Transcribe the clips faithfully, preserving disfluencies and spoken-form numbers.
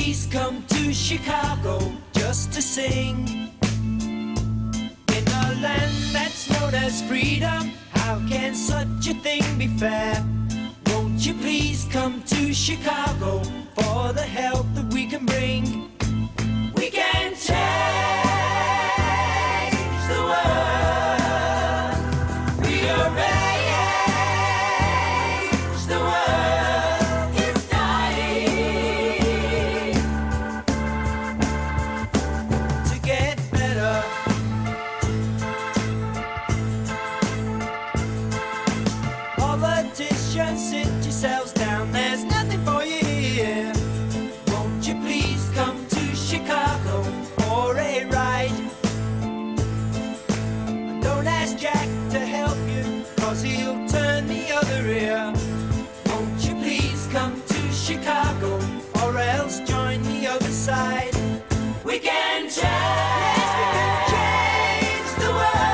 please come to Chicago just to sing? In a land that's known as freedom, how can such a thing be fair? Won't you please come to Chicago for the help that we can bring? We can change the world. Rearrange the world. It's dying to get better. Politicians, sit yourselves down. There's nothing for you here. Won't you please come to Chicago for a ride? Don't ask Jack to help you, cause he'll turn the other ear. Won't you please come to Chicago, or else join the other side? We can change, yes, we can change the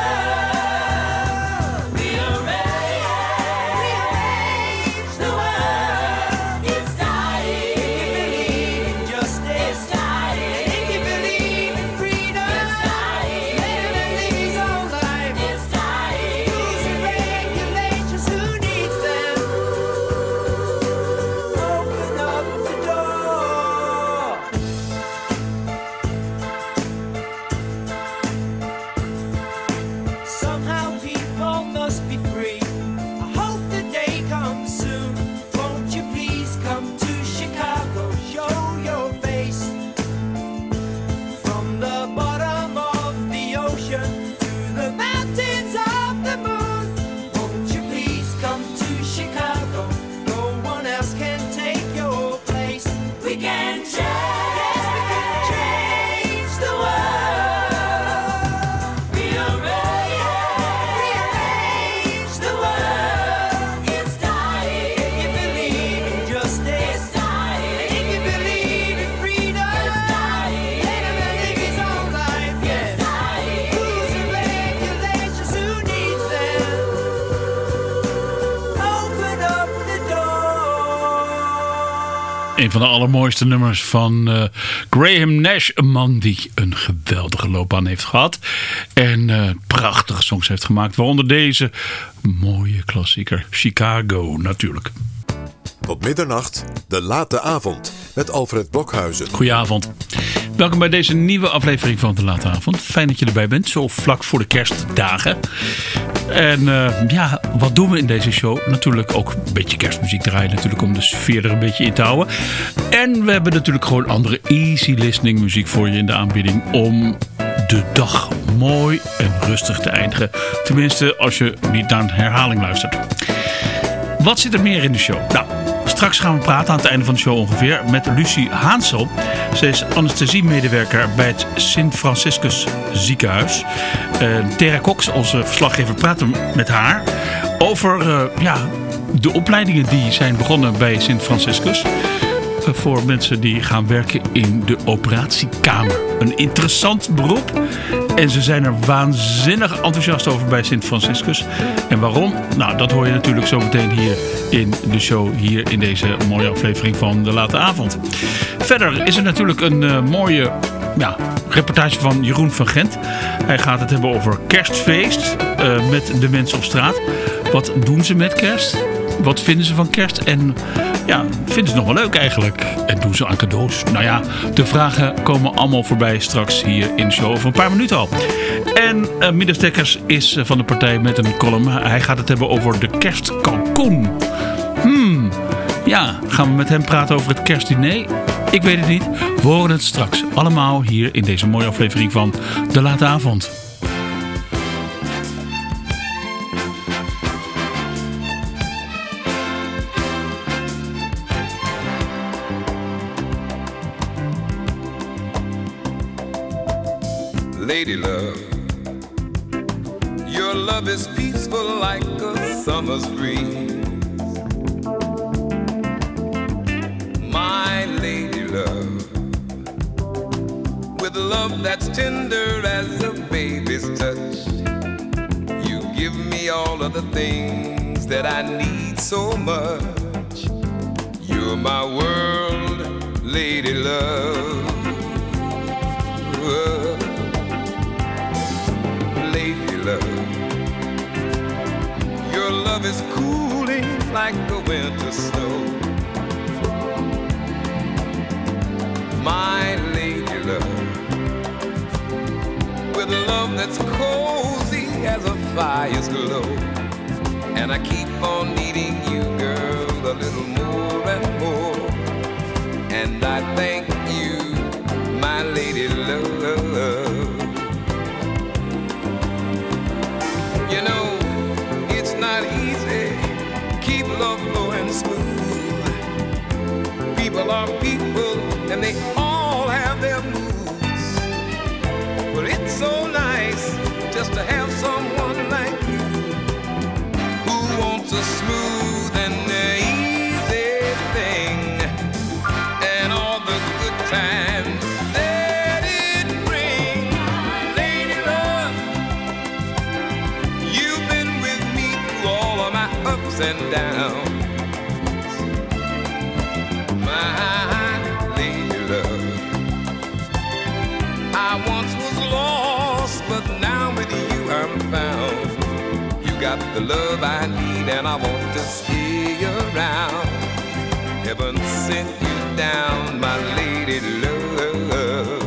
world. Rearrange, rearrange the world. It's dying. If you believe in justice, it's dying. If you believe in freedom, it's dying. Let him live his own life, it's dying. Rules and regulations, who needs them? Open up the door. Somehow people must be free. I hope the day comes soon. Won't you please come to Chicago, show your face? From the bottom of the ocean to the mountains of the moon. Won't you please come to Chicago? No one else can take your place. We can change, yes, we can change the world. Rearrange, rearrange the world. It's dying. If you believe in justice, it's dying. If you believe in freedom, it's dying. Let him live his own life, yes. It's dying. Rules and regulations, who needs them? Open up the door. Een van de allermooiste nummers van uh, Graham Nash. Een man die een geweldige loopbaan heeft gehad. En uh, prachtige songs heeft gemaakt. Waaronder deze mooie klassieker. Chicago natuurlijk. Tot middernacht, de late avond met Alfred Blokhuizen. Goedenavond. Welkom bij deze nieuwe aflevering van De Late Avond. Fijn dat je erbij bent, zo vlak voor de kerstdagen. En uh, ja, wat doen we in deze show? Natuurlijk ook een beetje kerstmuziek draaien, natuurlijk om de sfeer er een beetje in te houden. En we hebben natuurlijk gewoon andere easy listening muziek voor je in de aanbieding om de dag mooi en rustig te eindigen. Tenminste, als je niet naar een herhaling luistert. Wat zit er meer in de show? Nou, straks gaan we praten aan het einde van de show ongeveer met Lucie Haansel. Ze is anesthesiemedewerker bij het Sint Franciscus ziekenhuis. Uh, Tera Cox, onze verslaggever, praat met haar over uh, ja, de opleidingen die zijn begonnen bij Sint Franciscus. Uh, voor mensen die gaan werken in de operatiekamer. Een interessant beroep. En ze zijn er waanzinnig enthousiast over bij Sint Franciscus. En waarom? Nou, dat hoor je natuurlijk zo meteen hier in de show. Hier in deze mooie aflevering van De Late Avond. Verder is er natuurlijk een uh, mooie ja, reportage van Jeroen van Gent. Hij gaat het hebben over kerstfeest uh, met de mensen op straat. Wat doen ze met kerst? Wat vinden ze van kerst? En ja, vinden ze nog wel leuk eigenlijk? En doen ze aan cadeaus? Nou ja, de vragen komen allemaal voorbij straks hier in de show over een paar minuten al. En uh, Midas Dekkers is uh, van de partij met een column. Hij gaat het hebben over de kerstkalkoen. Hmm, ja, gaan we met hem praten over het kerstdiner? Ik weet het niet. We horen het straks allemaal hier in deze mooie aflevering van De Late Avond. Lady love, your love is peaceful like a summer's breeze. My lady love, with love that's tender as a baby's touch, you give me all of the things that I need so much. You're my world, lady love. Oh, lady love. Your love is cooling like the winter snow. My lady love, with love that's cozy as a fire's glow. And I keep on needing you, girl, a little more and more. And I thank you, my lady love. You know, it's not easy, keep love flowing smooth. People are people, and they all have their moods. But it's so nice just to have someone like you who wants a smooth and easy thing, and all the good times that it brings. Lady love, you've been with me through all of my ups and downs. I once was lost, but now with you I'm found. You got the love I need, and I want to stay around. Heaven sent you down, my lady love.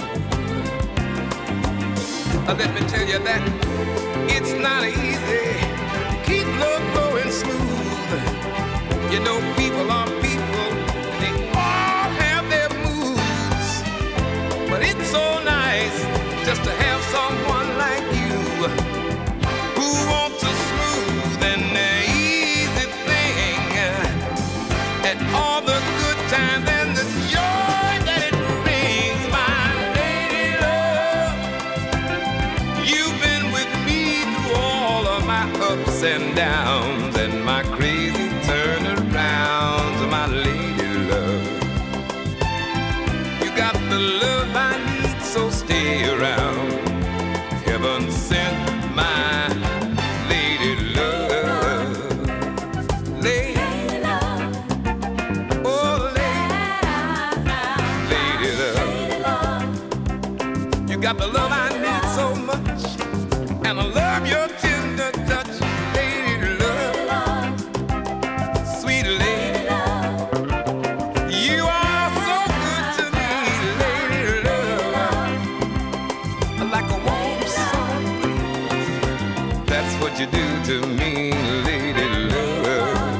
Uh, Let me tell you that it's not easy. Keep love flowing smooth. You know, people are people, they all have their moods. But it's so nice just to have someone like you who wants a smooth and easy thing, and all the good times and the joy that it brings. My lady love, you've been with me through all of my ups and downs and my crazy turnarounds. My lady love, you got the love I need, so stay around. Heaven sent my lady love. Lady love. Oh, lady. Lady love. You got the love I need so much, and I love your tender touch. Lady love. Sweet lady love. You are so good to me, lady love. Like a warm sun breeze. That's what you do to me, lady love.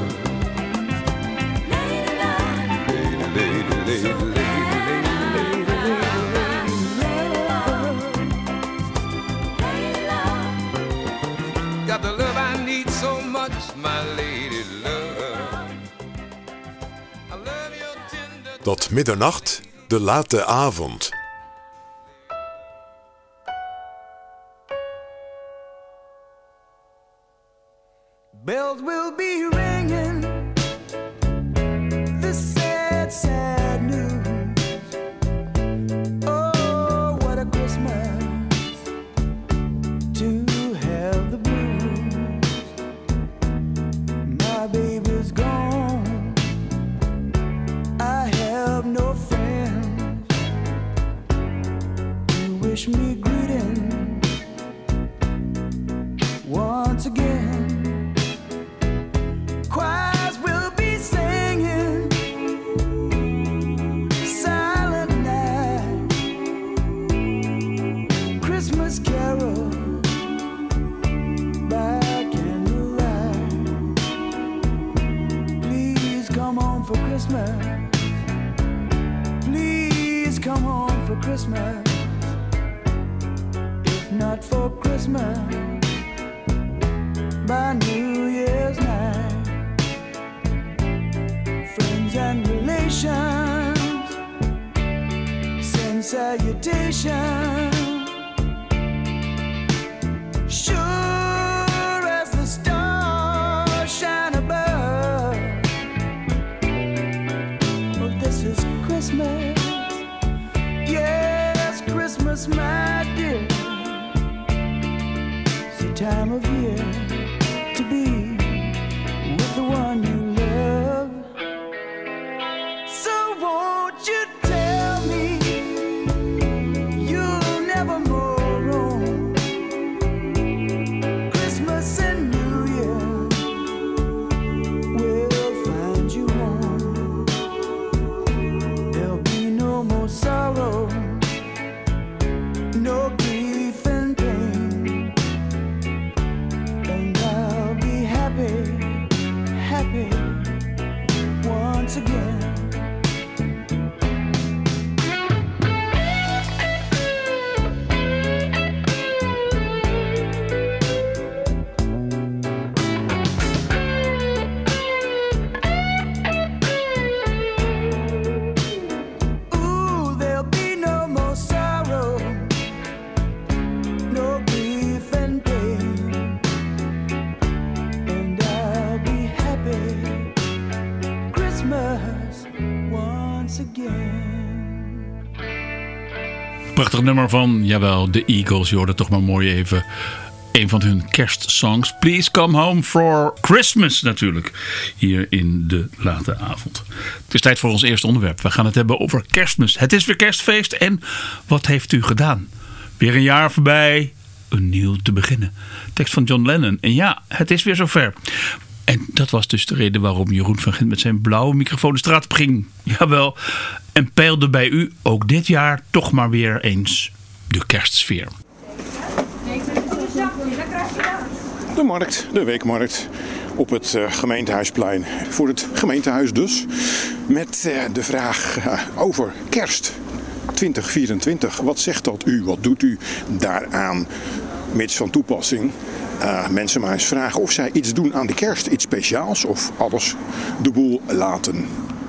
Lady love. Lady, lady, lady, lady, lady, lady love. Lady love. Got the love I need so much, my lady love. I love your tender. Tot middernacht, de late avond. Bells will be ringing, this sad, sad news. Oh, what a Christmas to have the blues. My baby's gone, I have no friends to wish me greetings once again. Choirs will be singing Silent Night, Christmas carol by candlelight. Please come home for Christmas. Please come home for Christmas. If not for Christmas, by New Year's night. Friends and relations send salutations. Sure as the stars shine above. Oh, this is Christmas. Yes, Christmas, my dear. It's the time of year to be with the one you love. So won't you once again. Ooh, there'll be no more sorrow, no grief and pain, and I'll be happy Christmas once again. Prachtig nummer van, jawel, de Eagles. Je hoorde toch maar mooi even een van hun kerstsongs. Please Come Home for Christmas natuurlijk. Hier in de late avond. Het is tijd voor ons eerste onderwerp. We gaan het hebben over Kerstmis. Het is weer kerstfeest en wat heeft u gedaan? Weer een jaar voorbij. Een nieuw te beginnen. Tekst van John Lennon. En ja, het is weer zover. En dat was dus de reden waarom Jeroen van Gent met zijn blauwe microfoon de straat op ging. Jawel. En peilde bij u ook dit jaar toch maar weer eens de kerstsfeer. De markt, de weekmarkt op het uh, gemeentehuisplein. Voor het gemeentehuis dus. Met uh, de vraag uh, over kerst twintig vierentwintig. Wat zegt dat u? Wat doet u daaraan? Mits van toepassing. Uh, mensen maar eens vragen of zij iets doen aan de kerst. Iets speciaals of alles de boel laten.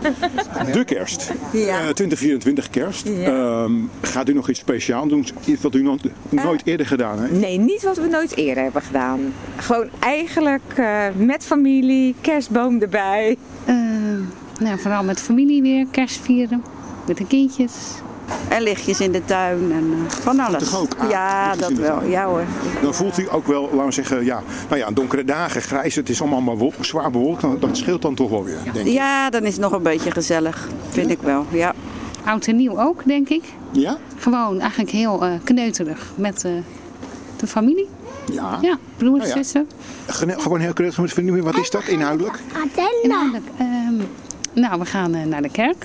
De kerst. Ja. Uh, twintig vierentwintig kerst. Ja. Um, gaat u nog iets speciaals doen? Iets wat u no- nooit uh, eerder gedaan heeft? Nee, niet wat we nooit eerder hebben gedaan. Gewoon eigenlijk uh, met familie, kerstboom erbij. Uh, nou, vooral met familie weer, kerst vieren. Met de kindjes. En lichtjes in de tuin en uh, van alles. Toch ook? Ah, ja, lichtjes dat in de wel. tuin. Ja hoor. Dan voelt u ook wel, laten we zeggen, ja, nou ja, donkere dagen, grijs, het is allemaal maar wol- zwaar bewolkt. Dan, dat scheelt dan toch wel weer, denk ik. Ja, dan is het nog een beetje gezellig. Vind Ja? ik wel, ja. Oud en nieuw ook, denk ik. Ja? Gewoon eigenlijk heel uh, kneuterig met uh, de familie. Ja. Ja, broers, Ah, ja. zussen. Gene- Gewoon heel krachtig met familie. Wat is dat inhoudelijk? Inhoudelijk. Um, nou, we gaan uh, naar de kerk.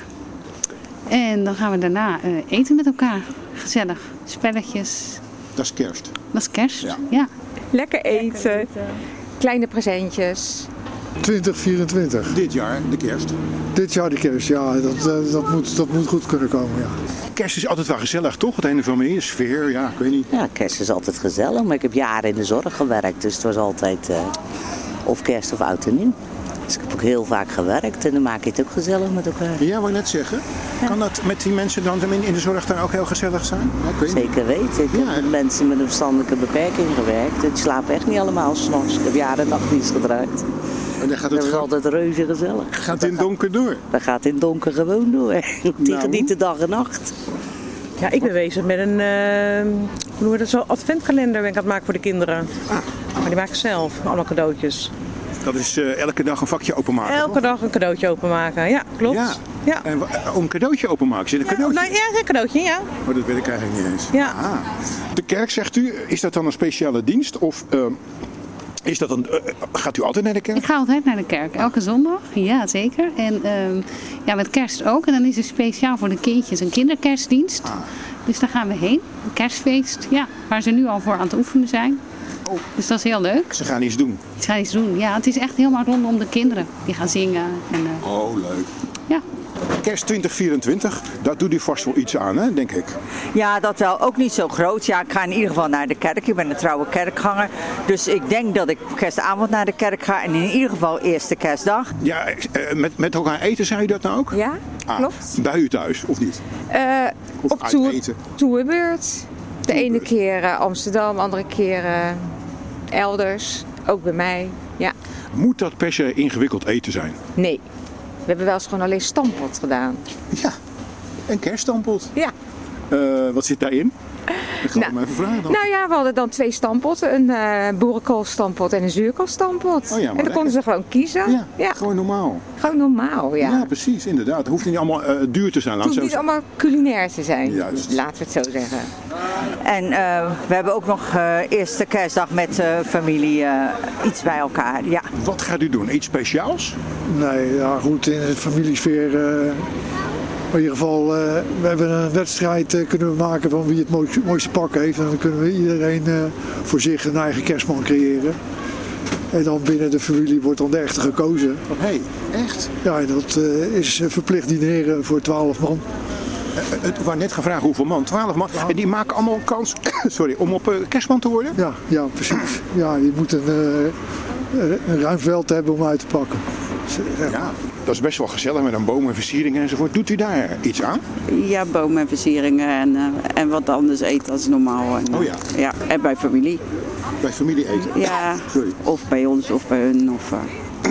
En dan gaan we daarna uh, eten met elkaar. Gezellig. Spelletjes. Dat is kerst. Dat is kerst. Ja. Ja. Lekker eten, kleine presentjes. twintig vierentwintig. Dit jaar, de kerst. Dit jaar de kerst, ja, dat, uh, dat, moet, dat moet goed kunnen komen, ja. Kerst is altijd wel gezellig, toch? Het ene familie, de sfeer, ja, ik weet niet. Ja, kerst is altijd gezellig, maar ik heb jaren in de zorg gewerkt, dus het was altijd uh, of kerst of oud en nieuw. Dus ik heb ook heel vaak gewerkt en dan maak je het ook gezellig met elkaar. Ja, wou ik net zeggen. Kan dat met die mensen dan in de zorg dan ook heel gezellig zijn? Ja, ik weet niet. Zeker weten. Ik heb Ja. met mensen met een verstandelijke beperking gewerkt. Die slapen echt niet allemaal 's nachts. Ik heb jaren en nachtdienst gedraaid. En dan gaat Dat het is gaat, altijd reuze gezellig. gaat in het donker door. Dat gaat in het donker gewoon door. Die Nou. genieten dag en nacht. Ja, ik ben bezig met een uh, hoe noem je dat zo, adventkalender ben ik aan het maken voor de kinderen. Ah. Maar die maak ik zelf, allemaal cadeautjes. Dat is uh, elke dag een vakje openmaken. Elke toch? dag een cadeautje openmaken, ja, klopt. Ja. Ja. En wa- om een cadeautje openmaken, zit een Ja, cadeautje? nou, ja, een cadeautje, ja. Maar dat weet ik eigenlijk niet eens. Ja. Ah. De kerk, zegt u, is dat dan een speciale dienst? Of uh, is dat een, uh, gaat u altijd naar de kerk? Ik ga altijd naar de kerk. Elke zondag. Ja, zeker. En um, ja, met kerst ook. En dan is er speciaal voor de kindjes een kinderkerstdienst. Ah. Dus daar gaan we heen. Een kerstfeest. Ja, waar ze nu al voor aan het oefenen zijn. Oh. Dus dat is heel leuk. Ze gaan iets doen. Ze gaan iets doen. Ja, het is echt helemaal rondom de kinderen. Die gaan zingen. En, uh, Oh, leuk. ja. Kerst twintig vierentwintig, daar doet u vast wel iets aan, hè, denk ik. Ja, dat wel. Ook niet zo groot. Ja, ik ga in ieder geval naar de kerk. Ik ben een trouwe kerkganger. Dus ik denk dat ik kerstavond naar de kerk ga. En in ieder geval eerste kerstdag. Ja, uh, met, met elkaar eten, zei u dat nou ook? Ja, Ah, klopt. bij u thuis, of niet? Uh, Of op uit tour, eten? tourbeurt. De ene keer uh, Amsterdam, andere keer uh, elders. Ook bij mij. Ja. Moet dat per se ingewikkeld eten zijn? Nee. We hebben wel eens gewoon alleen stampot gedaan. Ja, een kerststampot. Ja. Uh, wat zit daarin? Ik ga Nou, hem even vragen dan. Nou ja, we hadden dan twee stampotten. Een uh, boerenkoolstampot en een zuurkoolstampot. Oh ja, maar en dan lekker. konden ze gewoon kiezen. Ja, Ja. gewoon normaal. Gewoon normaal, ja. Ja, precies, inderdaad. Het hoeft niet allemaal uh, duur te zijn. Het laat hoeft ik niet zo allemaal culinair te zijn. Juist. Laten we het zo zeggen. En uh, we hebben ook nog uh, eerste kerstdag met uh, familie uh, iets bij elkaar. Ja. zeggen. Wat gaat u doen? Iets speciaals? Nee, ja goed, in de familiesfeer. Uh, in ieder geval, uh, we hebben een wedstrijd uh, kunnen we maken van wie het mooiste, mooiste pak heeft. En dan kunnen we iedereen uh, voor zich een eigen kerstman creëren. En dan binnen de familie wordt dan de echte gekozen. Hé, hey, echt? Ja, en dat uh, is verplicht dineren voor twaalf man. Het was net gevraagd hoeveel man? twaalf man. En die maken allemaal kans sorry, om op uh, kerstman te worden? Ja, ja, precies. Ja, je moet een, uh, een ruim veld hebben om uit te pakken. Ja. Ja, dat is best wel gezellig met een boom en versieringen enzovoort. Doet u daar iets aan? Ja, bomen en versieringen en, uh, en wat anders eten als normaal. En, oh ja? Ja, en bij familie. Bij familie eten? Ja, sorry. Of bij ons of bij hun. Of, uh...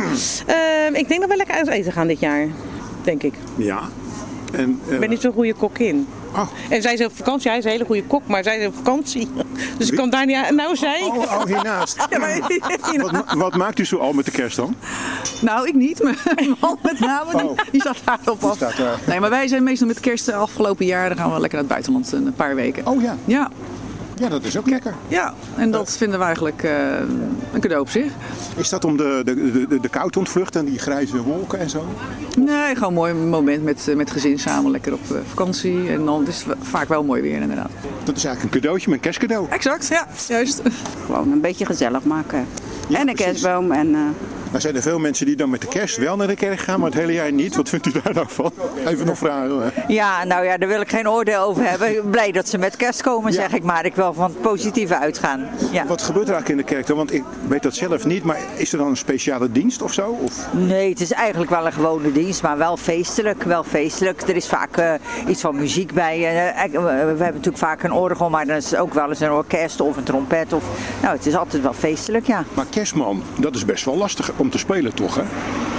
uh, ik denk dat we lekker uit eten gaan dit jaar, denk ik. Ja. En, uh... ik ben niet zo'n goede kokkin. Oh. En zij is op vakantie, hij is een hele goede kok, maar zij is op vakantie. Dus ik kan daar niet aan. Nou, zij. Oh, oh, hiernaast. Ja, maar, wat, wat maakt u zo al met de kerst dan? Nou, ik niet. Mijn man met name. Oh. Die staat daar op af. Staat, uh... Nee, maar wij zijn meestal met kerst de afgelopen jaar. Dan gaan we lekker naar het buitenland een paar weken. Oh ja. Ja. Ja, dat is ook lekker. Ja, en dat uh, vinden we eigenlijk uh, een cadeau op zich. Is dat om de, de, de, de kou te ontvluchten en die grijze wolken en zo? Nee, gewoon een mooi moment met, met gezin samen lekker op uh, vakantie. En dan is het vaak wel mooi weer inderdaad. Dat is eigenlijk een cadeautje, een kerstcadeau. Exact, ja, juist. Gewoon een beetje gezellig maken. Ja, en een precies. kerstboom en... Uh... Nou zijn er veel mensen die dan met de kerst wel naar de kerk gaan, maar het hele jaar niet. Wat vindt u daar nou van? Even nog vragen. Hè? Ja, nou ja, daar wil ik geen oordeel over hebben. Blij dat ze met kerst komen, ja. zeg ik maar. Ik wil van het positieve uitgaan. Ja. Wat gebeurt er eigenlijk in de kerk dan? Want ik weet dat zelf niet, maar is er dan een speciale dienst of zo? Of? Nee, het is eigenlijk wel een gewone dienst, maar wel feestelijk. Wel feestelijk. Er is vaak uh, iets van muziek bij. Uh, we hebben natuurlijk vaak een orgel, maar dan is het ook wel eens een orkest of een trompet. Of, nou, het is altijd wel feestelijk, ja. Maar kerstman, dat is best wel lastig om te spelen, toch, hè?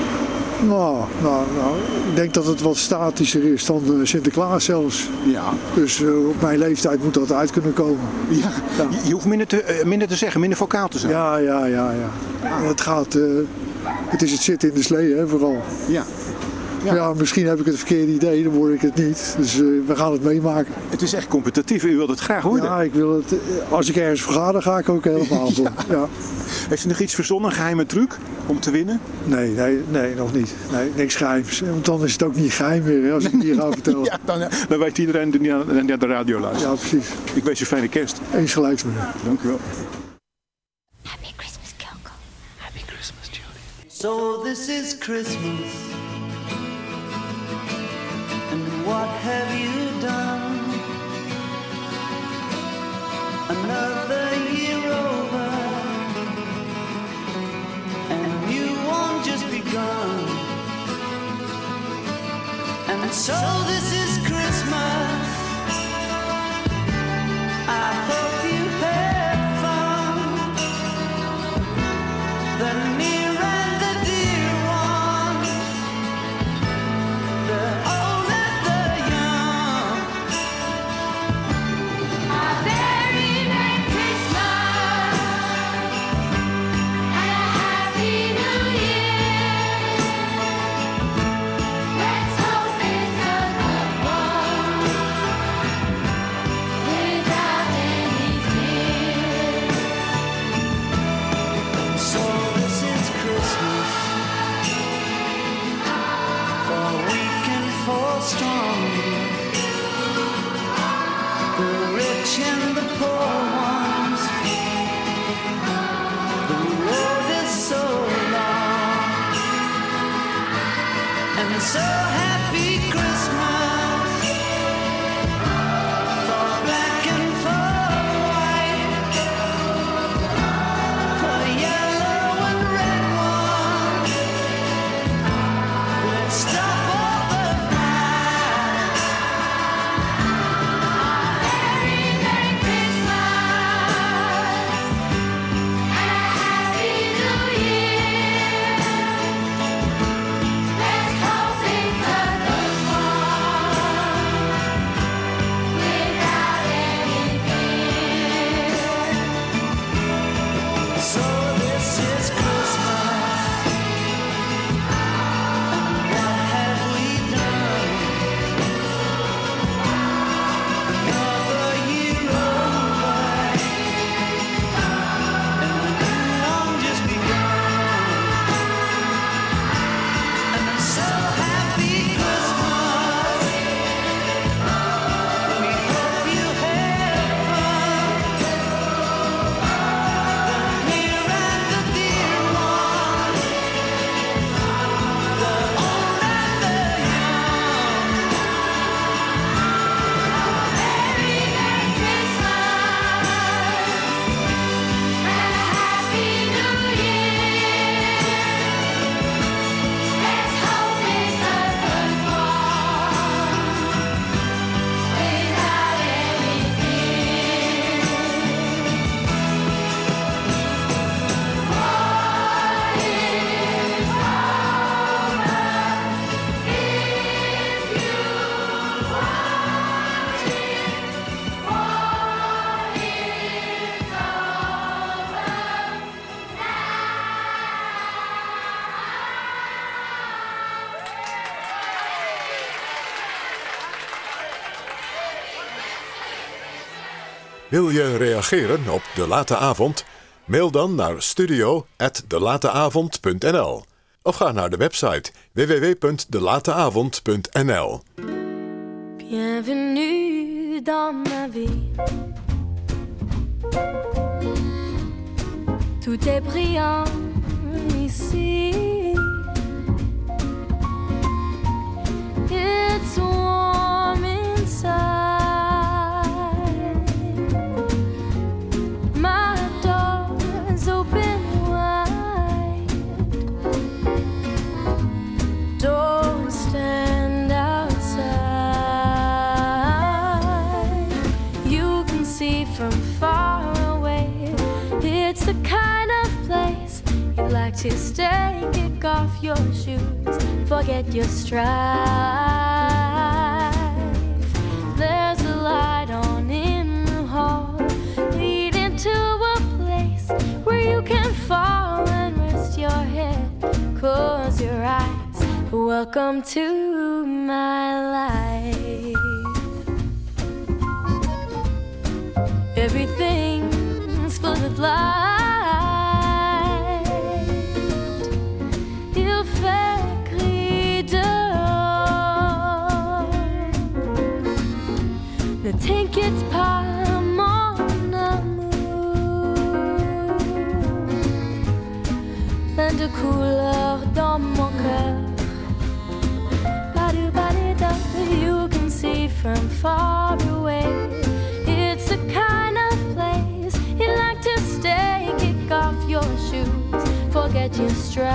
Nou, nou, nou, ik denk dat het wat statischer is dan uh, Sinterklaas zelfs. Ja. Dus uh, op mijn leeftijd moet dat uit kunnen komen. Ja, ja. Je, je hoeft minder te, uh, minder te zeggen, minder vocaal te zijn. Ja, ja, ja. ja. Ah. Het gaat, uh, het is het zitten in de slee, hè, vooral. Ja. Ja. ja, misschien heb ik het verkeerde idee, dan word ik het niet. Dus uh, we gaan het meemaken. Het is echt competitief, u wilt het graag worden. Ja, ik wil het, als ik ergens voor ga, dan ga ik ook helemaal voor. Ja. Ja. Heeft u nog iets verzonnen, een geheime truc om te winnen? Nee, nee, nee, nog niet. Nee, niks geheims. Want dan is het ook niet geheim meer, hè, als ik het hier ga vertellen. Ja, dan, dan weet iedereen die naar de radio luistert. Ja, precies. Ik wens u fijne kerst. Eens gelijks, meneer. Dank u wel. Happy Christmas, Kyoko. Happy Christmas, Julie. So this is Christmas. And what have you done? Another year over, and you won't just begun. And so this is Christmas. I hope you had fun. The near and the dear one, the old and the young. A very Merry Christmas and a Happy New Year. Let's hope it's a good one without any fear. So this is Christmas, for weak and for strong, the rich and the poor ones. The road is so long, and so happy Christmas for black and for white, for yellow and red one. Let's stop all the fight. A very Merry Christmas and a Happy New Year. Let's hope it's a good one Wil je reageren op De Late Avond? Mail dan naar studio at delateavond punt n l of ga naar de website w w w punt delateavond punt n l. Bienvenue dans ma vie. Tout est brillant ici. It's warm inside. My door's open wide. Don't stand outside. You can see from far away. It's the kind of place you'd like to stay. Kick off your shoes, forget your strife. There's a light on in the hall, leading to a place where you can fall and rest your head, close your eyes. Welcome to my life. Everything's full of light. Il fait gris dehors. Ne t'inquiète pas, mon amour. Plein de couleurs dans mon cœur. Ba-do-ba-di-da, you can see from far away. It's the kind of place you like to stay. Kick off your shoes, forget your strife.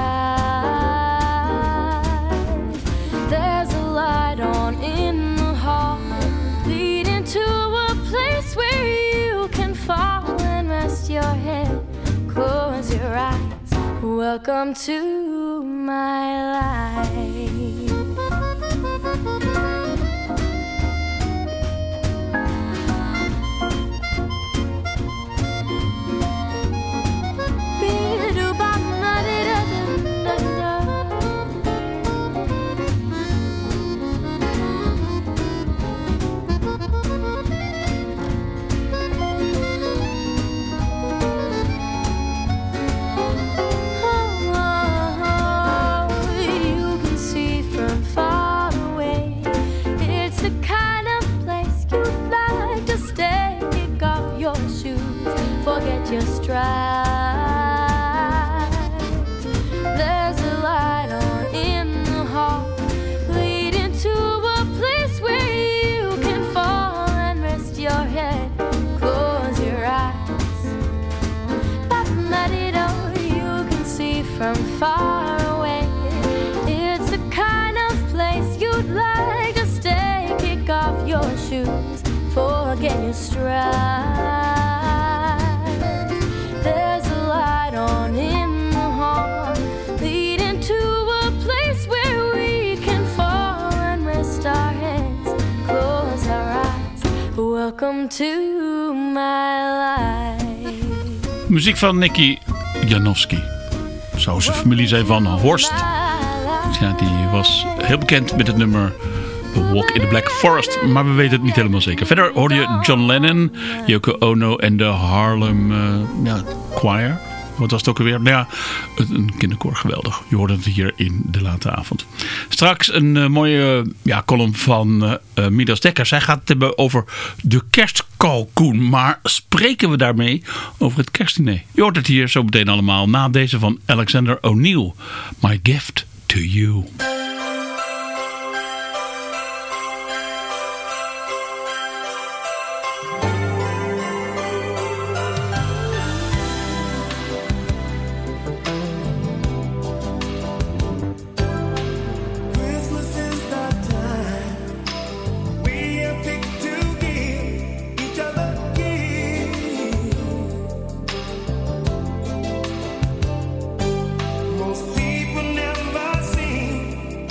There's a light on in the hall, leading to a place where you can fall and rest your head, close your eyes. Welcome to my life. Forget your strife. There's a light on in the hall, leading to a place where you can fall and rest your head, close your eyes. Ba-ba-di-do, you can see from far away. It's the kind of place you'd like to stay. Kick off your shoes, forget your strife. There's a light on in the hall, leading to a place where we can fall and rest our heads, close our eyes. Welcome to my life. Muziek van Nicky Janowski. Zou zijn familie zijn van Horst. Ja, die was heel bekend met het nummer Walk in the Black Forest, maar we weten het niet helemaal zeker. Verder hoorde je John Lennon, Yoko Ono en de Harlem uh, ja, Choir. Wat was het ook alweer? Nou ja, een kinderkoor, geweldig. Je hoorde het hier in De Late Avond. Straks een uh, mooie uh, ja, column van uh, uh, Midas Dekker. Zij gaat het hebben over de kerstkalkoen. Maar spreken we daarmee over het kerstdiner? Je hoort het hier zo meteen allemaal na deze van Alexander O'Neal. My Gift to You. Most people never seen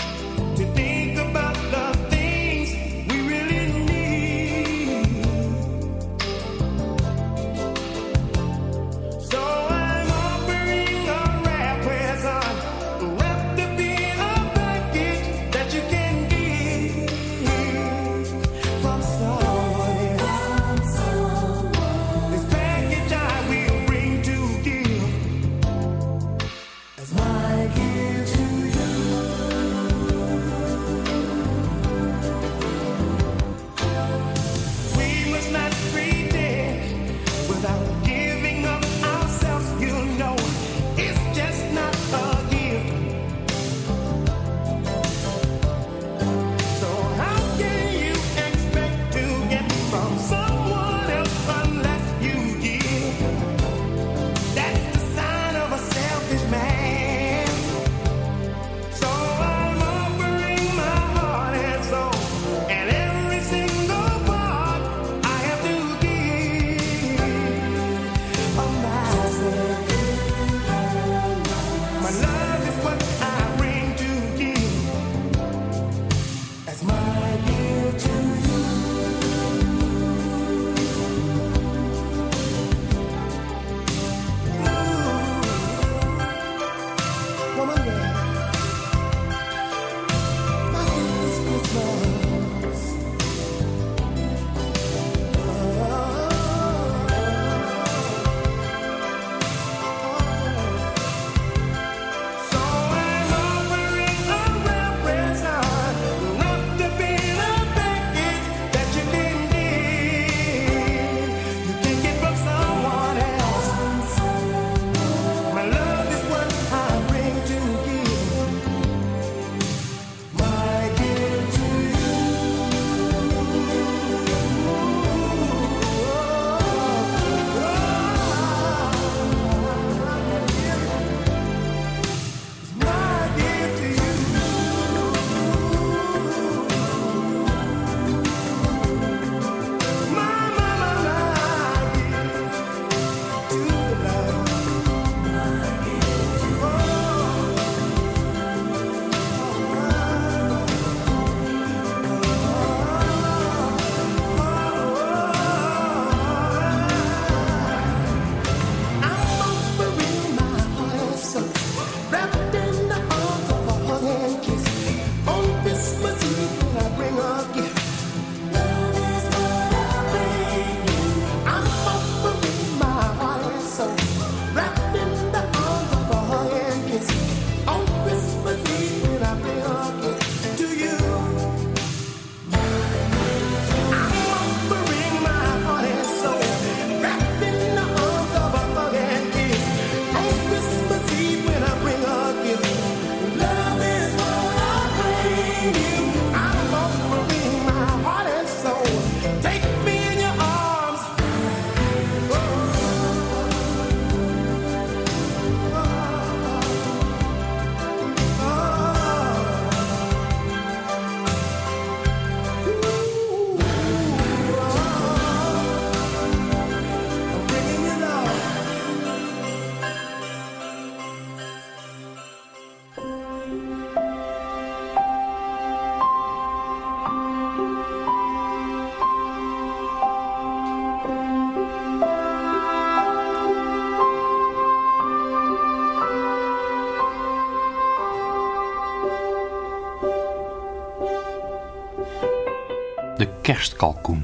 De kerstkalkoen.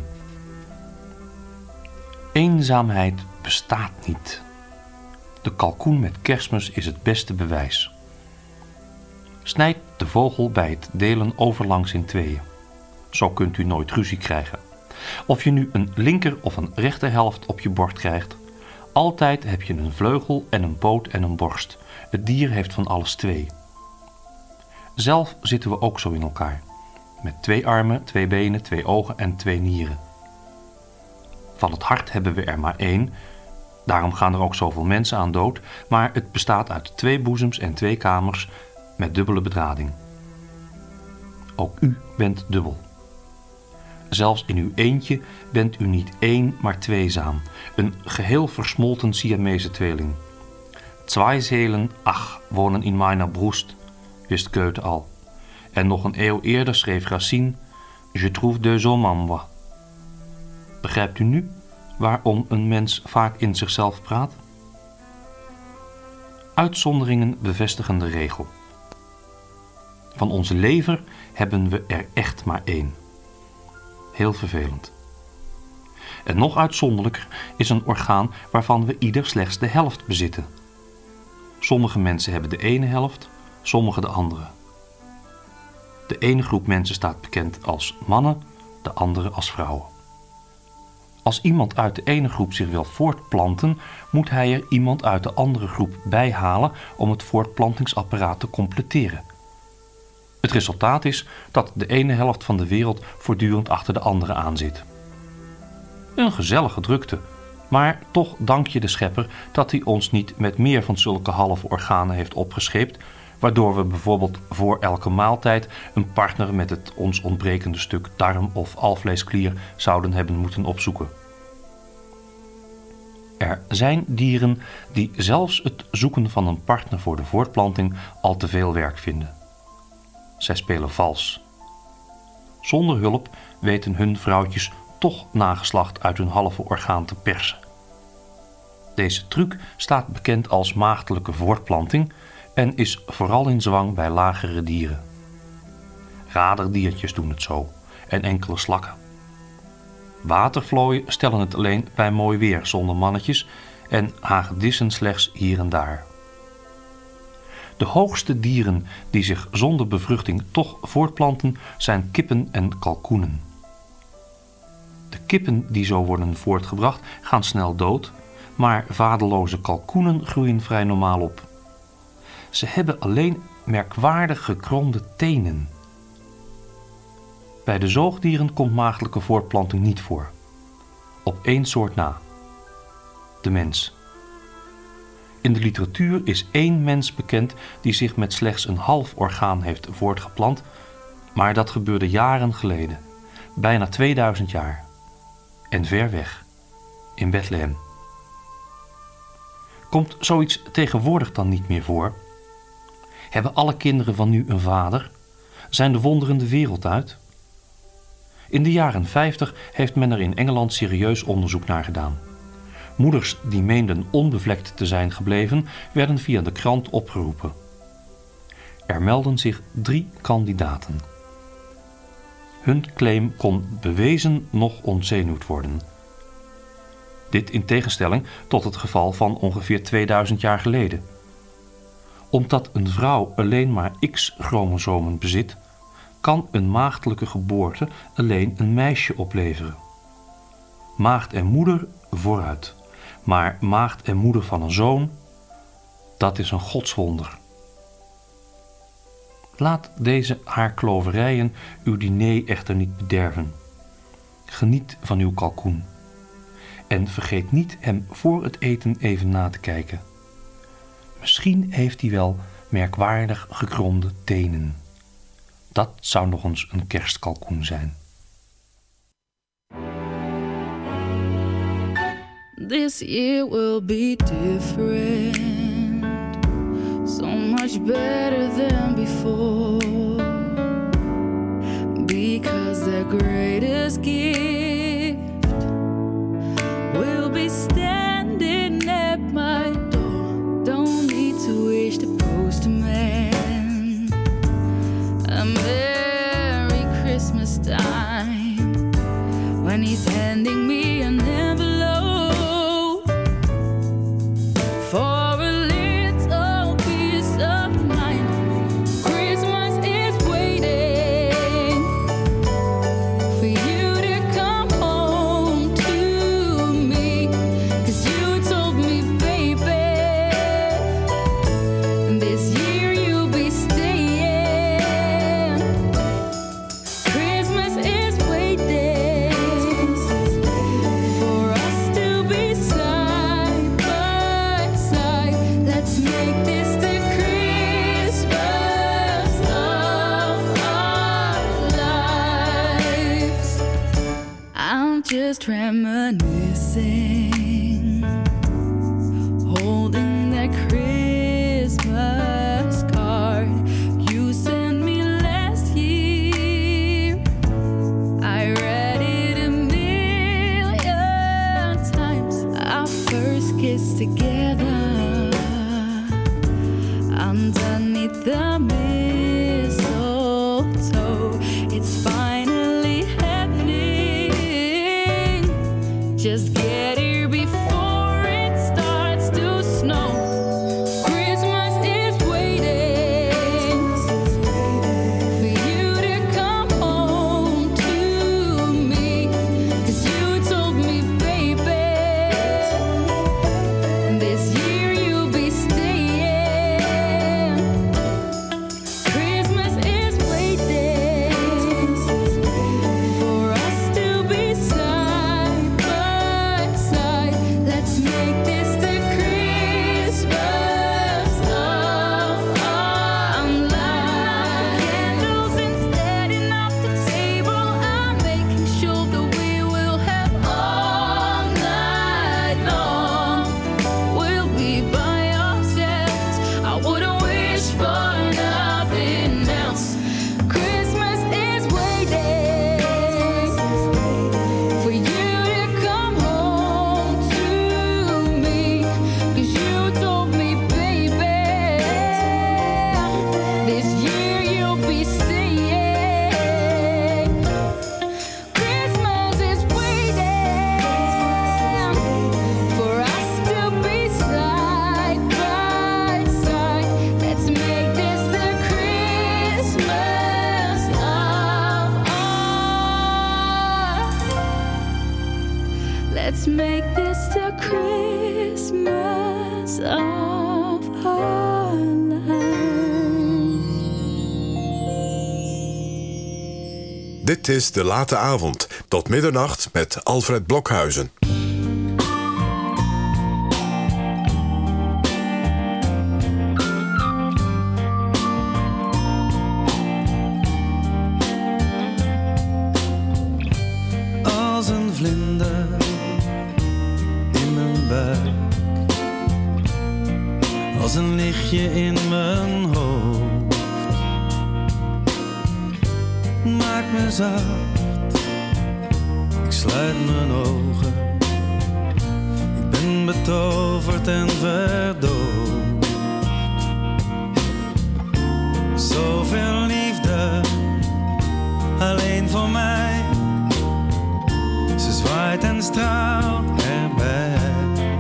Eenzaamheid bestaat niet. De kalkoen met Kerstmis is het beste bewijs. Snijd de vogel bij het delen overlangs in tweeën. Zo kunt u nooit ruzie krijgen. Of je nu een linker of een rechterhelft op je bord krijgt, altijd heb je een vleugel en een poot en een borst. Het dier heeft van alles twee. Zelf zitten we ook zo in elkaar. Met twee armen, twee benen, twee ogen en twee nieren. Van het hart hebben we er maar één. Daarom gaan er ook zoveel mensen aan dood. Maar het bestaat uit twee boezems en twee kamers met dubbele bedrading. Ook u bent dubbel. Zelfs in uw eentje bent u niet één, maar tweezaam. Een geheel versmolten Siamese tweeling. Zwei Seelen, ach, wonen in meiner Brust, wist Goethe al. En nog een eeuw eerder schreef Racine, Je trouve deux hommes en moi. Begrijpt u nu waarom een mens vaak in zichzelf praat? Uitzonderingen bevestigen de regel. Van onze lever hebben we er echt maar één. Heel vervelend. En nog uitzonderlijker is een orgaan waarvan we ieder slechts de helft bezitten. Sommige mensen hebben de ene helft, sommige de andere. De ene groep mensen staat bekend als mannen, de andere als vrouwen. Als iemand uit de ene groep zich wil voortplanten, moet hij er iemand uit de andere groep bij halen om het voortplantingsapparaat te completeren. Het resultaat is dat de ene helft van de wereld voortdurend achter de andere aan zit. Een gezellige drukte, maar toch dank je de schepper dat hij ons niet met meer van zulke halve organen heeft opgescheept, waardoor we bijvoorbeeld voor elke maaltijd een partner met het ons ontbrekende stuk darm of alvleesklier zouden hebben moeten opzoeken. Er zijn dieren die zelfs het zoeken van een partner voor de voortplanting al te veel werk vinden. Zij spelen vals. Zonder hulp weten hun vrouwtjes toch nageslacht uit hun halve orgaan te persen. Deze truc staat bekend als maagdelijke voortplanting en is vooral in zwang bij lagere dieren. Raderdiertjes doen het zo en enkele slakken. Watervlooien stellen het alleen bij mooi weer zonder mannetjes en hagedissen slechts hier en daar. De hoogste dieren die zich zonder bevruchting toch voortplanten zijn kippen en kalkoenen. De kippen die zo worden voortgebracht gaan snel dood, maar vaderloze kalkoenen groeien vrij normaal op. Ze hebben alleen merkwaardig gekromde tenen. Bij de zoogdieren komt maagdelijke voortplanting niet voor. Op één soort na. De mens. In de literatuur is één mens bekend die zich met slechts een half orgaan heeft voortgeplant, maar dat gebeurde jaren geleden, bijna tweeduizend jaar. En ver weg, in Bethlehem. Komt zoiets tegenwoordig dan niet meer voor? Hebben alle kinderen van nu een vader? Zijn de wonderen de wereld uit? In de jaren vijftig heeft men er in Engeland serieus onderzoek naar gedaan. Moeders die meenden onbevlekt te zijn gebleven, werden via de krant opgeroepen. Er melden zich drie kandidaten. Hun claim kon bewezen nog ontzenuwd worden. Dit in tegenstelling tot het geval van ongeveer tweeduizend jaar geleden. Omdat een vrouw alleen maar X-chromosomen bezit, kan een maagdelijke geboorte alleen een meisje opleveren. Maagd en moeder vooruit, maar maagd en moeder van een zoon, dat is een godswonder. Laat deze haarkloverijen uw diner echter niet bederven. Geniet van uw kalkoen. En vergeet niet hem voor het eten even na te kijken. Misschien heeft hij wel merkwaardig gekromde tenen. Dat zou nog eens een kerstkalkoen zijn. This year will be different, so much better than before, because the greatest gift will be standing at my door. Don't need to wish the postman a Merry Christmas time when he's handing me an envelope for a little peace of mind. Christmas is waiting for you to come home to me, 'cause you told me, baby, this year you'll be staying. Christmas is waiting for us to be side by side. Let's make this the Christmas of our lives. I'm just reminiscing, holding that Christmas card you sent me last year. I read it a million times. Our first kiss together underneath the mistletoe. It's finally happening. Just get here before it starts to snow. Christmas is waiting for you to come home to me, 'cause you told me, baby, this year you'll be staying. Christmas is waiting for us to be side by side. Let's make this the Christmas of our lives. Candles instead and off the table. I'm making sure that we will have all night long. We'll be by ourselves. I wouldn't wish for nothing else. Christmas is waiting for you to come home to me, 'cause you told me, baby, this year you'll be staying. Christmas is waiting for us to be side by side. Let's make this the Christmas of our. Let's make this the Christmas of our lives. Dit is De Late Avond, tot middernacht met Alfred Blokhuizen. Als een vlinder in mijn buik, als een lichtje in mijn hoofd. Maak me zacht, ik sluit mijn ogen, ik ben betoverd en verdoofd. Zoveel liefde, alleen voor mij. Ze zwaait en straalt erbij.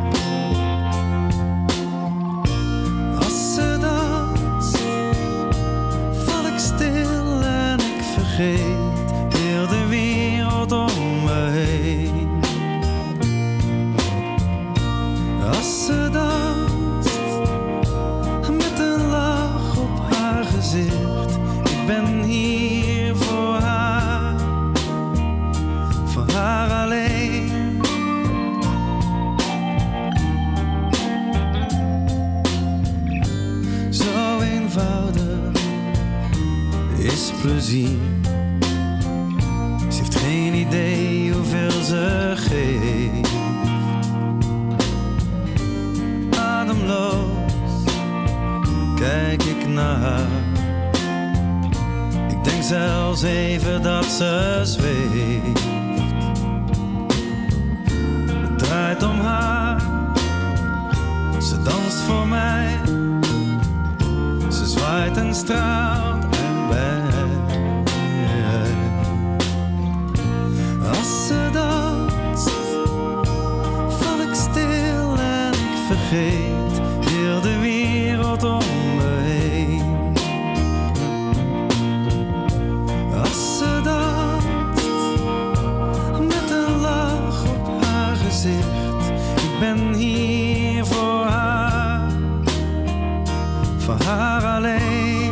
Als ze danst, val ik stil en ik vergeet heel de wereld om me heen. Als ze danst, met een lach op haar gezicht, als even dat ze zweeft. Het draait om haar, ze danst voor mij. Ze zwaait en straalt erbij. Als ze danst, val ik stil en ik vergeet heel de wereld om me heen. Als ze danst, met een lach op haar gezicht. Ik ben hier voor haar, voor haar alleen.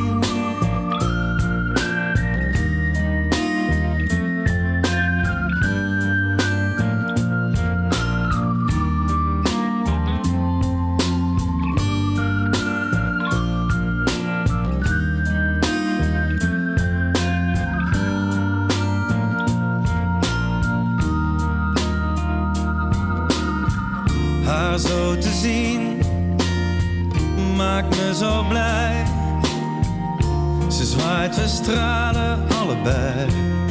Haar zo te zien maakt me zo blij. Ze zwaait, we stralen allebei.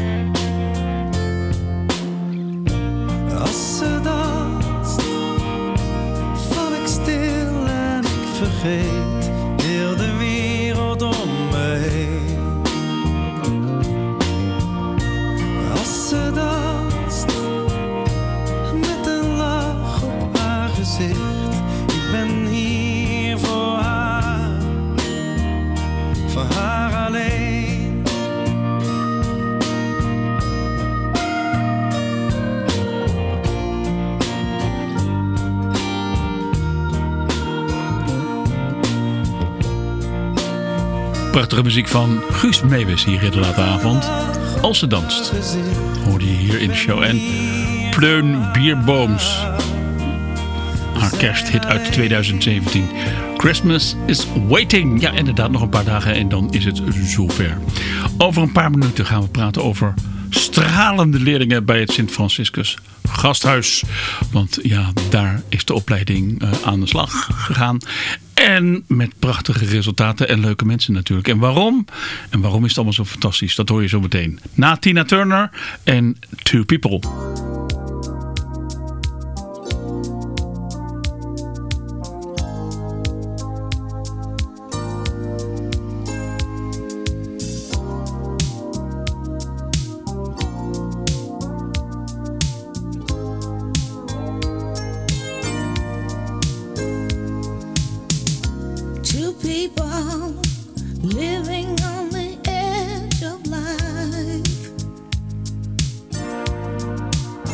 Als ze danst, val ik stil en ik vergeet heel de wereld om me heen. Als ze danst, met een lach op haar gezicht. Ik ben hier voor haar, voor haar alleen. Prachtige muziek van Guus Meeuwis hier in de late avond. Als ze danst, hoorde je hier in de show. En Pleun Bierbooms, haar kersthit uit tweeduizend zeventien. Christmas is waiting. Ja, inderdaad, nog een paar dagen en dan is het zover. Over een paar minuten gaan we praten over stralende leerlingen bij het Sint-Franciscus Gasthuis. Want ja, daar is de opleiding uh, aan de slag gegaan. En met prachtige resultaten en leuke mensen natuurlijk. En waarom? En waarom is het allemaal zo fantastisch? Dat hoor je zo meteen. Na Tina Turner en Two People. Two people living on the edge of life.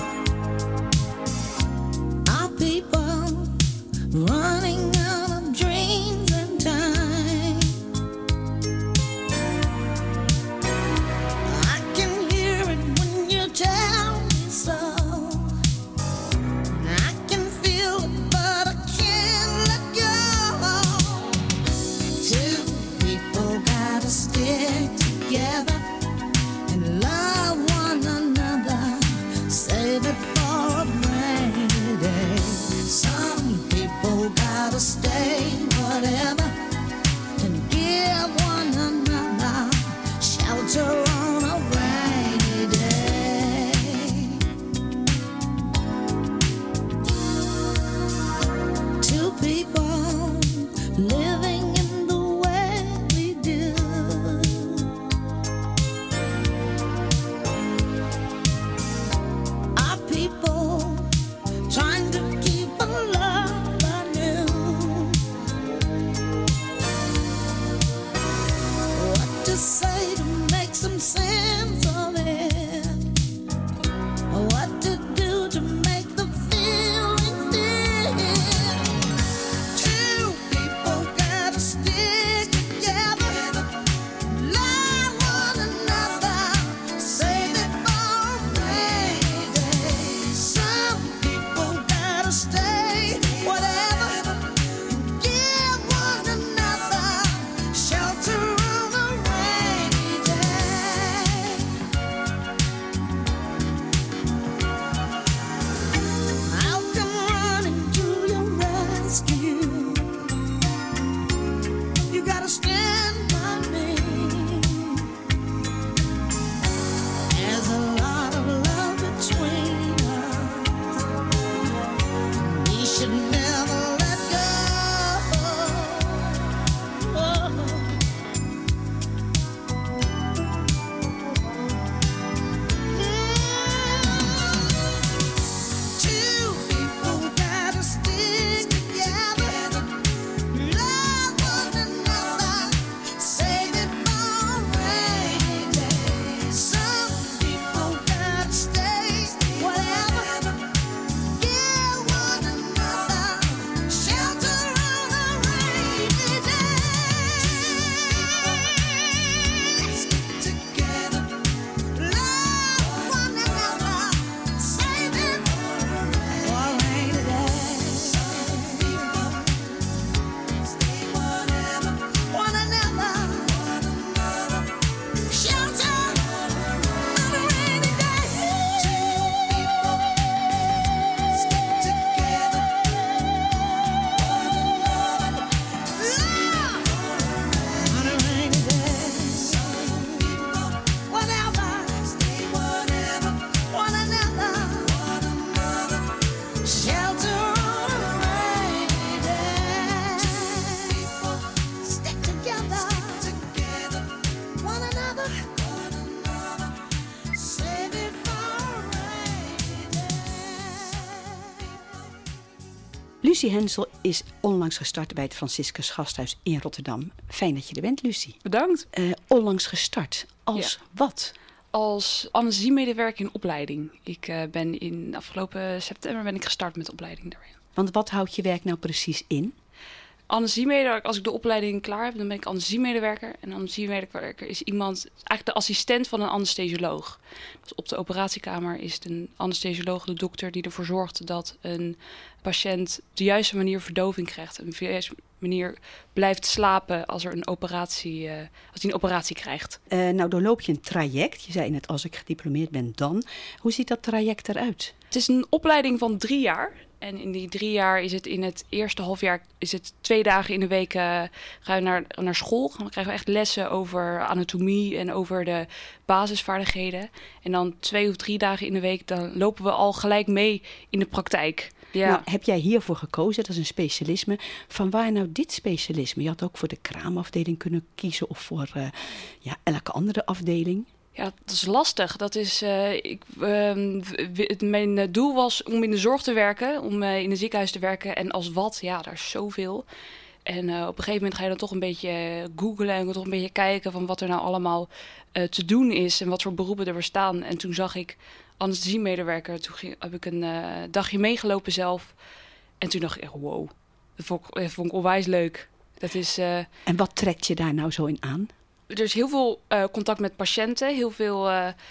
Lucie Hensel is onlangs gestart bij het Franciscus Gasthuis in Rotterdam. Fijn dat je er bent, Lucie. Bedankt. Uh, onlangs gestart. Als ja. wat? Als anesthesiemedewerker in opleiding. Ik uh, ben in afgelopen september ben ik gestart met de opleiding daarin. Want wat houdt je werk nou precies in? Anesthesiemedewerker, als ik de opleiding klaar heb, dan ben ik anesthesiemedewerker. En een anesthesiemedewerker is iemand, eigenlijk de assistent van een anesthesioloog. Dus op de operatiekamer is het een anesthesioloog, de dokter, die ervoor zorgt dat een patiënt op de juiste manier verdoving krijgt. En op de juiste manier blijft slapen als er een operatie, uh, als hij een operatie krijgt. Uh, nou, doorloop je een traject. Je zei net, als ik gediplomeerd ben, dan. Hoe ziet dat traject eruit? Het is een opleiding van drie jaar. En in die drie jaar is het in het eerste halfjaar is het twee dagen in de week uh, gaan we naar, naar school. Dan krijgen we echt lessen over anatomie en over de basisvaardigheden. En dan twee of drie dagen in de week dan lopen we al gelijk mee in de praktijk. Ja. Nou, heb jij hiervoor gekozen? Dat is een specialisme. Van waar nou dit specialisme? Je had ook voor de kraamafdeling kunnen kiezen of voor uh, ja, elke andere afdeling. Ja, dat is lastig. Dat is, uh, ik, uh, het, mijn doel was om in de zorg te werken, om uh, in een ziekenhuis te werken. En als wat, ja, daar is zoveel. En uh, op een gegeven moment ga je dan toch een beetje googlen en toch een beetje kijken van wat er nou allemaal uh, te doen is en wat voor beroepen er bestaan. En toen zag ik anesthesiemedewerker. Toen ging, heb ik een uh, dagje meegelopen zelf. En toen dacht ik echt, wow, dat vond ik, dat vond ik onwijs leuk. Dat is, uh, en wat trekt je daar nou zo in aan? Er is heel veel uh, contact met patiënten, heel veel uh, uh,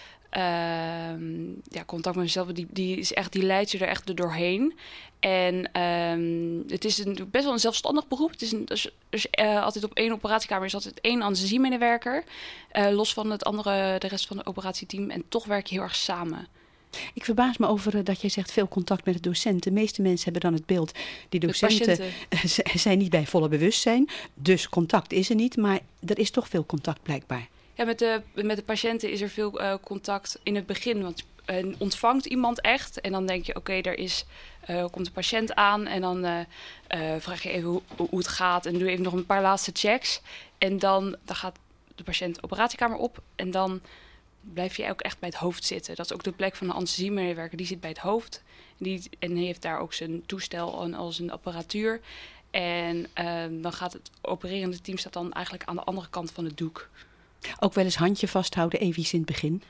ja, contact met mezelf. Die, die, is echt, die leidt je er echt doorheen. En um, het is een, best wel een zelfstandig beroep. Het is een, dus, dus, uh, altijd op één operatiekamer is altijd één anesthesiemedewerker. Uh, los van het andere, de rest van het operatieteam. En toch werk je heel erg samen. Ik verbaas me over uh, dat jij zegt veel contact met de docenten. De meeste mensen hebben dan het beeld, die docenten uh, zijn niet bij volle bewustzijn. Dus contact is er niet, maar er is toch veel contact blijkbaar. Ja, met de, met de patiënten is er veel uh, contact in het begin. Want uh, ontvangt iemand echt en dan denk je, oké, okay, er is, uh, komt de patiënt aan. En dan uh, uh, vraag je even hoe, hoe het gaat en doe even nog een paar laatste checks. En dan, dan gaat de patiënt de operatiekamer op en dan blijf je ook echt bij het hoofd zitten. Dat is ook de plek van de anesthesiemedewerker. Die zit bij het hoofd. Die, en heeft daar ook zijn toestel en al zijn apparatuur. En uh, dan gaat het opererende team staat dan eigenlijk aan de andere kant van het doek. Ook wel eens handje vasthouden, even in het begin?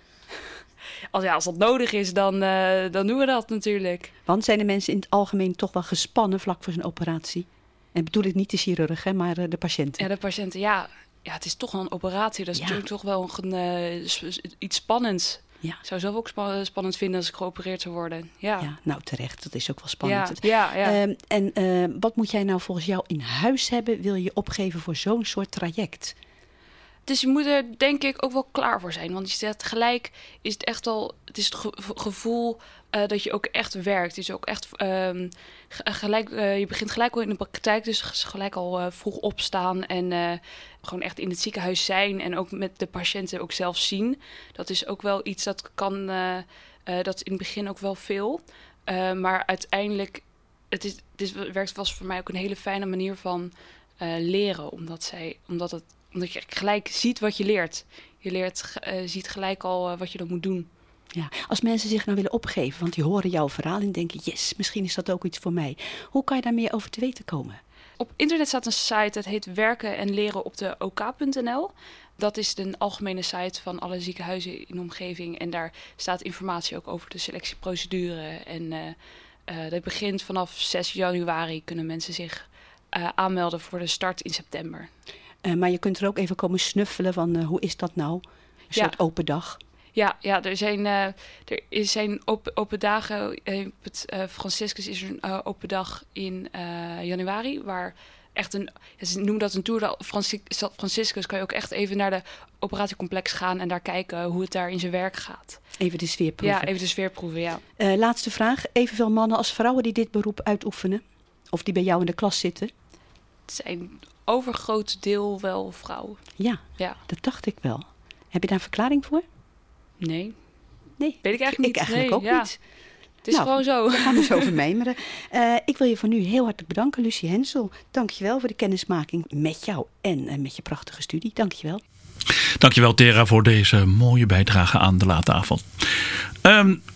Als, ja, als dat nodig is, dan, uh, dan doen we dat natuurlijk. Want zijn de mensen in het algemeen toch wel gespannen vlak voor zijn operatie? En bedoel ik niet de chirurg, hè, maar uh, de patiënten. Ja, de patiënten, ja. Ja, het is toch wel een operatie. Dat is ja. natuurlijk toch wel een, uh, iets spannends. Ja. Ik zou zelf ook spa- spannend vinden als ik geopereerd zou worden. Ja, ja nou terecht. Dat is ook wel spannend. Ja, ja, ja. Uh, en uh, wat moet jij nou volgens jou in huis hebben? Wil je je opgeven voor zo'n soort traject? Dus je moet er denk ik ook wel klaar voor zijn. Want je zegt gelijk is het echt al, het is het ge- gevoel uh, dat je ook echt werkt. Het is ook echt um, gelijk, uh, je begint gelijk al in de praktijk, dus gelijk al uh, vroeg opstaan en uh, gewoon echt in het ziekenhuis zijn en ook met de patiënten ook zelf zien. Dat is ook wel iets dat kan, uh, uh, dat is in het begin ook wel veel. Uh, maar uiteindelijk, het is, het is, werkt was voor mij ook een hele fijne manier van uh, leren, omdat zij, omdat het Omdat je gelijk ziet wat je leert. Je leert, uh, ziet gelijk al uh, wat je dan moet doen. Ja, als mensen zich nou willen opgeven, want die horen jouw verhaal en denken, yes, misschien is dat ook iets voor mij. Hoe kan je daar meer over te weten komen? Op internet staat een site, dat heet werken en leren op de o k punt n l. Dat is een algemene site van alle ziekenhuizen in de omgeving. En daar staat informatie ook over de selectieprocedure. En uh, uh, dat begint vanaf zes januari kunnen mensen zich uh, aanmelden voor de start in september. Uh, maar je kunt er ook even komen snuffelen van uh, hoe is dat nou? Een ja. soort open dag. Ja, ja er zijn, uh, er zijn open, open dagen. Uh, op het uh, Franciscus is er een uh, open dag in uh, januari. Waar echt een, ze noemen dat een tour de Franciscus. Kan je ook echt even naar de operatiecomplex gaan en daar kijken hoe het daar in zijn werk gaat. Even de sfeer proeven. Ja, even de sfeer proeven, ja. Uh, laatste vraag. Evenveel mannen als vrouwen die dit beroep uitoefenen? Of die bij jou in de klas zitten? Het zijn overgroot deel wel vrouwen. Ja, ja, dat dacht ik wel. Heb je daar een verklaring voor? Nee. Nee, weet ik eigenlijk niet. Ik eigenlijk nee, ook ja. niet. Het is nou, gewoon zo. We gaan dus over mijmeren. Uh, ik wil je voor nu heel hartelijk bedanken, Lucie Hensel. Dank je wel voor de kennismaking met jou en uh, met je prachtige studie. Dank je wel. Dankjewel Tera voor deze mooie bijdrage aan de late avond. Um,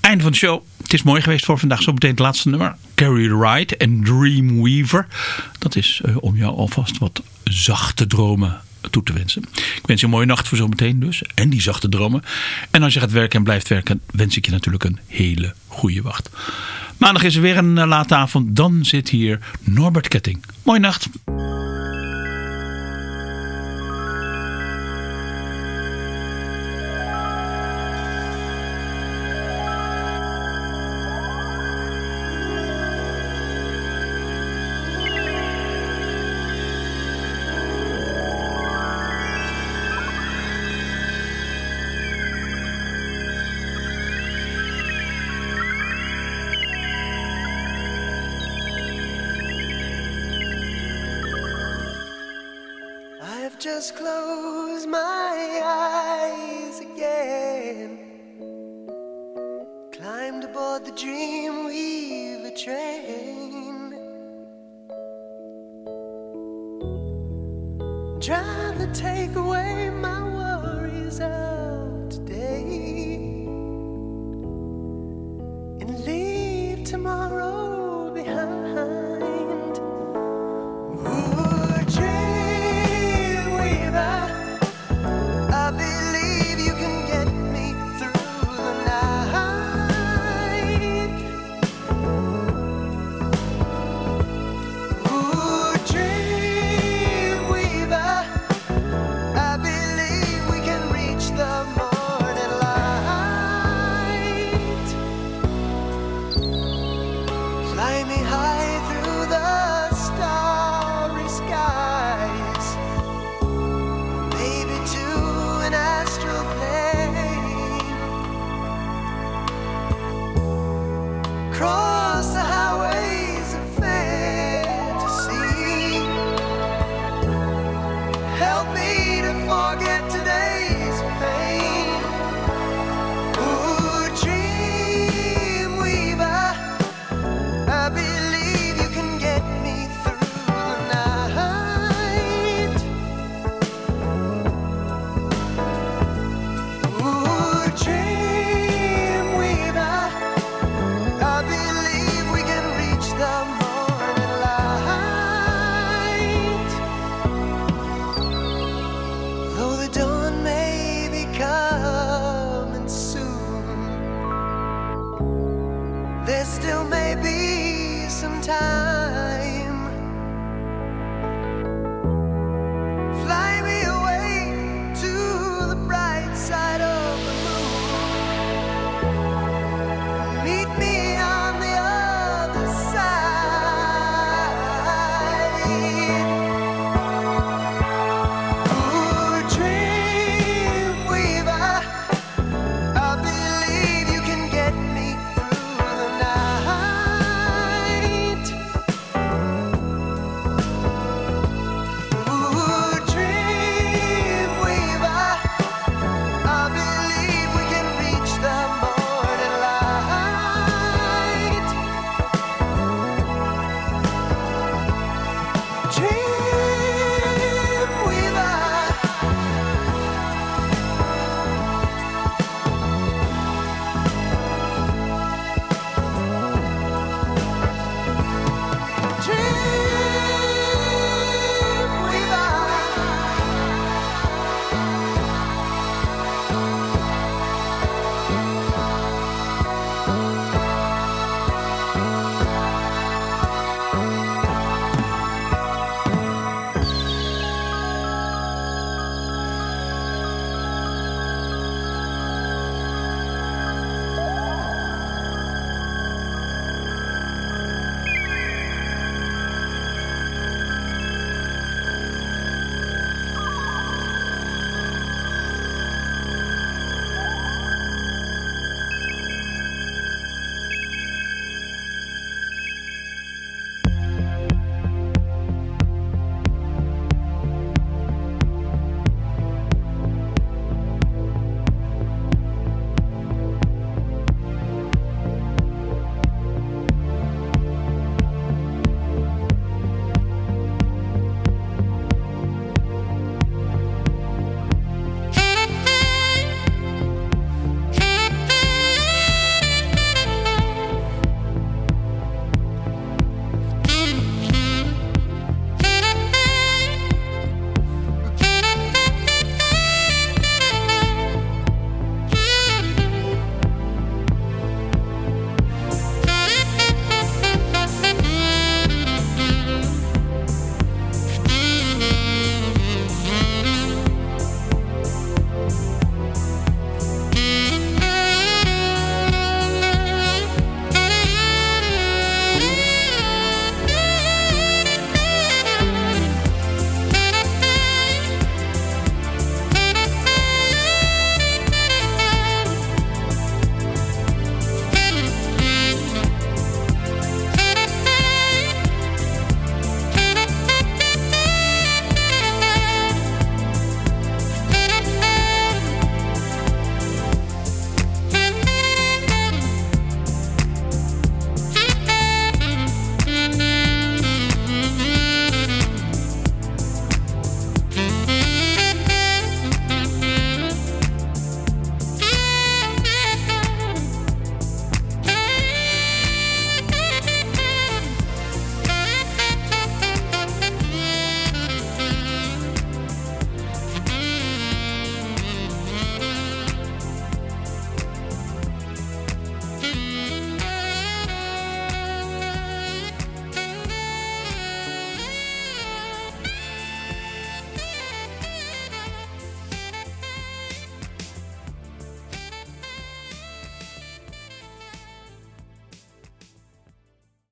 Einde van de show. Het is mooi geweest voor vandaag. Zo meteen het laatste nummer. Carrie Wright en Dreamweaver. Dat is uh, om jou alvast wat zachte dromen toe te wensen. Ik wens je een mooie nacht voor zometeen dus. En die zachte dromen. En als je gaat werken en blijft werken, wens ik je natuurlijk een hele goede wacht. Maandag is er weer een uh, late avond. Dan zit hier Norbert Ketting. Mooie nacht. Just close my eyes again. Climbed aboard the Dreamweaver train. Trying to take away my worries.